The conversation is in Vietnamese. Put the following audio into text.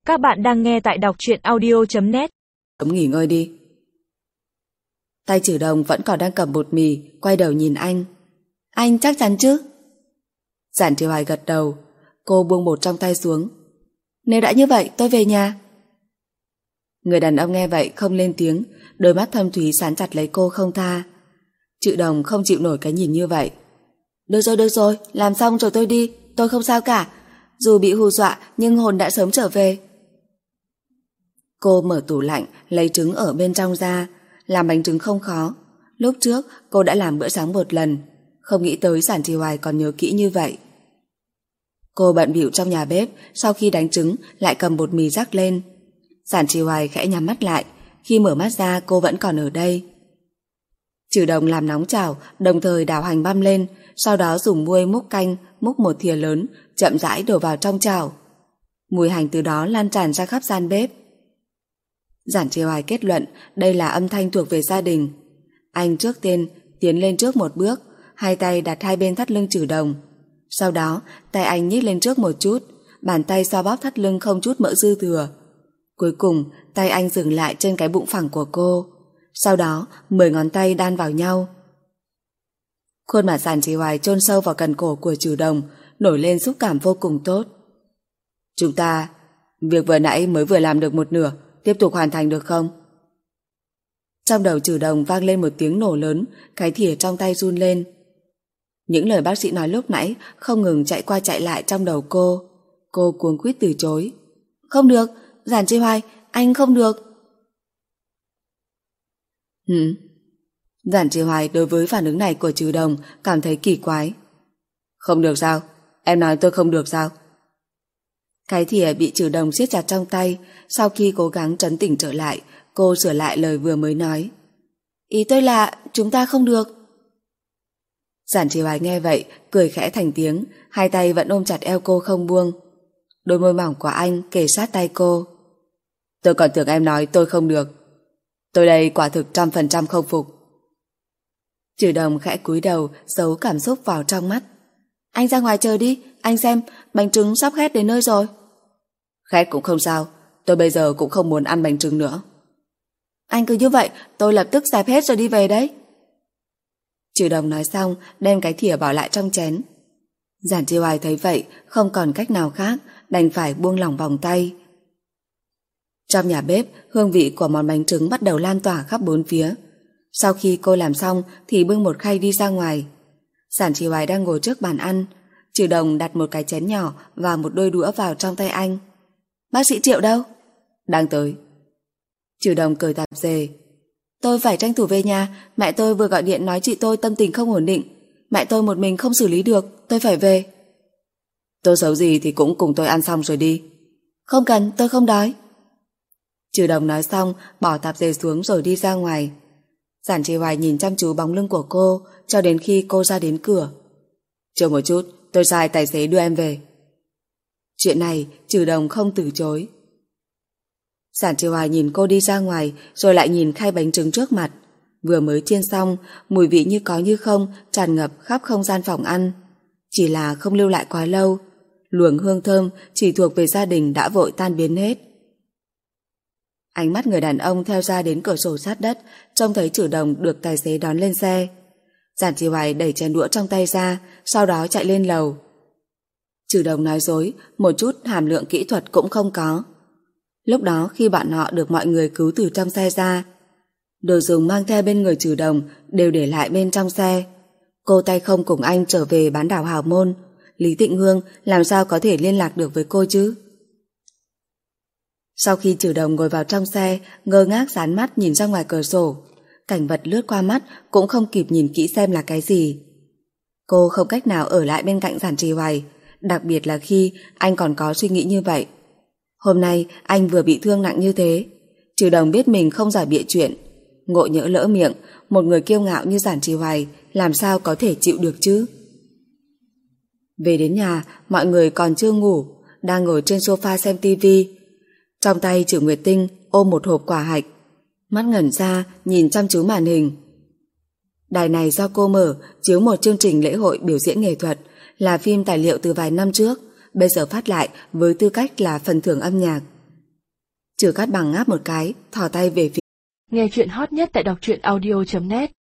Các bạn đang nghe tại đọc truyện audio.net. Nghỉ ngơi đi. Tay Trử Đồng vẫn còn đang cầm bột mì, quay đầu nhìn anh. Anh chắc chắn chứ? Giản Tri Hoài gật đầu. Cô buông bột trong tay xuống. Nếu đã như vậy tôi về nhà. Người đàn ông nghe vậy không lên tiếng, đôi mắt thâm thúy dán chặt lấy cô không tha. Trử Đồng không chịu nổi cái nhìn như vậy. Được rồi, làm xong rồi tôi đi, tôi không sao cả. Dù bị hù dọa nhưng hồn đã sớm trở về. Cô mở tủ lạnh, lấy trứng ở bên trong ra. Làm bánh trứng không khó. Lúc trước cô đã làm bữa sáng một lần, không nghĩ tới Giản Tri Hoài còn nhớ kỹ như vậy. Cô bận bịu trong nhà bếp, sau khi đánh trứng lại cầm bột mì rắc lên. Giản Tri Hoài khẽ nhắm mắt lại, khi mở mắt ra cô vẫn còn ở đây. Trử Đồng làm nóng chảo, đồng thời đảo hành băm lên, sau đó dùng muôi múc canh, múc một thìa lớn, chậm rãi đổ vào trong chảo. Mùi hành từ đó lan tràn ra khắp gian bếp. Giản Tri Hoài kết luận đây là âm thanh thuộc về gia đình. Anh trước tiên tiến lên trước một bước, hai tay đặt hai bên thắt lưng Trử Đồng. Sau đó tay anh nhích lên trước một chút, bàn tay xoa bóp thắt lưng không chút mỡ dư thừa. Cuối cùng tay anh dừng lại trên cái bụng phẳng của cô. Sau đó 10 ngón tay đan vào nhau. Khuôn mặt Giản Tri Hoài chôn sâu vào cần cổ của Trử Đồng, nổi lên xúc cảm vô cùng tốt. Chúng ta, việc vừa nãy mới vừa làm được một nửa, tiếp tục hoàn thành được không? Trong đầu Trử Đồng vang lên một tiếng nổ lớn, cái thìa trong tay run lên. Những lời bác sĩ nói lúc nãy không ngừng chạy qua chạy lại trong đầu cô. Cô cuống quýt từ chối. Không được, Giản Tri Hoài, anh không được. Giản Tri Hoài đối với phản ứng này của Trử Đồng cảm thấy kỳ quái. Không được sao? Em nói tôi không được sao? Cái thìa bị Trử Đồng siết chặt trong tay. Sau khi cố gắng trấn tĩnh trở lại, cô sửa lại lời vừa mới nói. Ý tôi là chúng ta không được. Giản Tri Hoài nghe vậy cười khẽ thành tiếng, hai tay vẫn ôm chặt eo cô không buông. Đôi môi mỏng của anh kề sát tay cô. Tôi còn tưởng em nói tôi không được. Tôi đây quả thực 100% không phục. Trử Đồng khẽ cúi đầu, giấu cảm xúc vào trong mắt. Anh ra ngoài chờ đi, anh xem bánh trứng sắp khét đến nơi rồi. Khét cũng không sao, tôi bây giờ cũng không muốn ăn bánh trứng nữa. Anh cứ như vậy, tôi lập tức dẹp hết rồi đi về đấy. Trử Đồng nói xong, đem cái thìa bỏ lại trong chén. Giản Tri Hoài thấy vậy, không còn cách nào khác, đành phải buông lỏng vòng tay. Trong nhà bếp, hương vị của món bánh trứng bắt đầu lan tỏa khắp bốn phía. Sau khi cô làm xong thì bưng một khay đi ra ngoài. Giản Tri Hoài đang ngồi trước bàn ăn. Trử Đồng đặt một cái chén nhỏ và một đôi đũa vào trong tay anh. Bác sĩ Triệu đâu? Đang tới. Trử Đồng cởi tạp dề. Tôi phải tranh thủ về nhà, mẹ tôi vừa gọi điện nói chị tôi tâm tình không ổn định. Mẹ tôi một mình không xử lý được, tôi phải về. Tôi xấu gì thì cũng cùng tôi ăn xong rồi đi. Không cần, tôi không đói. Trử Đồng nói xong, bỏ tạp dề xuống rồi đi ra ngoài. Giản Tri Hoài nhìn chăm chú bóng lưng của cô cho đến khi cô ra đến cửa. Chờ một chút, tôi sai tài xế đưa em về. Chuyện này Trử Đồng không từ chối. Giản Tri Hoài nhìn cô đi ra ngoài, rồi lại nhìn khay bánh trứng trước mặt. Vừa mới chiên xong, mùi vị như có như không tràn ngập khắp không gian phòng ăn. Chỉ là không lưu lại quá lâu, luồng hương thơm chỉ thuộc về gia đình đã vội tan biến hết. Ánh mắt người đàn ông theo ra đến cửa sổ sát đất, trông thấy Trử Đồng được tài xế đón lên xe. Giản Tri Hoài đẩy chén đũa trong tay ra, sau đó chạy lên lầu. Trử Đồng nói dối, một chút hàm lượng kỹ thuật cũng không có. Lúc đó khi bọn họ được mọi người cứu từ trong xe ra, đồ dùng mang theo bên người Trử Đồng đều để lại bên trong xe. Cô tay không cùng anh trở về bán đảo Hào Môn, Lý Tịnh Hương làm sao có thể liên lạc được với cô chứ? Sau khi Trử Đồng ngồi vào trong xe, ngơ ngác dán mắt nhìn ra ngoài cửa sổ. Cảnh vật lướt qua mắt cũng không kịp nhìn kỹ xem là cái gì. Cô không cách nào ở lại bên cạnh Giản Tri Hoài, đặc biệt là khi anh còn có suy nghĩ như vậy. Hôm nay anh vừa bị thương nặng như thế. Trử Đồng biết mình không giỏi bịa chuyện, ngộ nhỡ lỡ miệng, một người kiêu ngạo như Giản Tri Hoài làm sao có thể chịu được chứ? Về đến nhà, mọi người còn chưa ngủ, đang ngồi trên sofa xem tivi. Trong tay Trử Nguyệt Tinh ôm một hộp quả hạch, mắt ngẩn ra nhìn chăm chú màn hình. Đài này do cô mở, chiếu một chương trình lễ hội biểu diễn nghệ thuật, là phim tài liệu từ vài năm trước, bây giờ phát lại với tư cách là phần thưởng âm nhạc. Trừ Cát Bằng ngáp một cái, thò tay về phía. Nghe chuyện hot nhất tại đọc truyện audio.net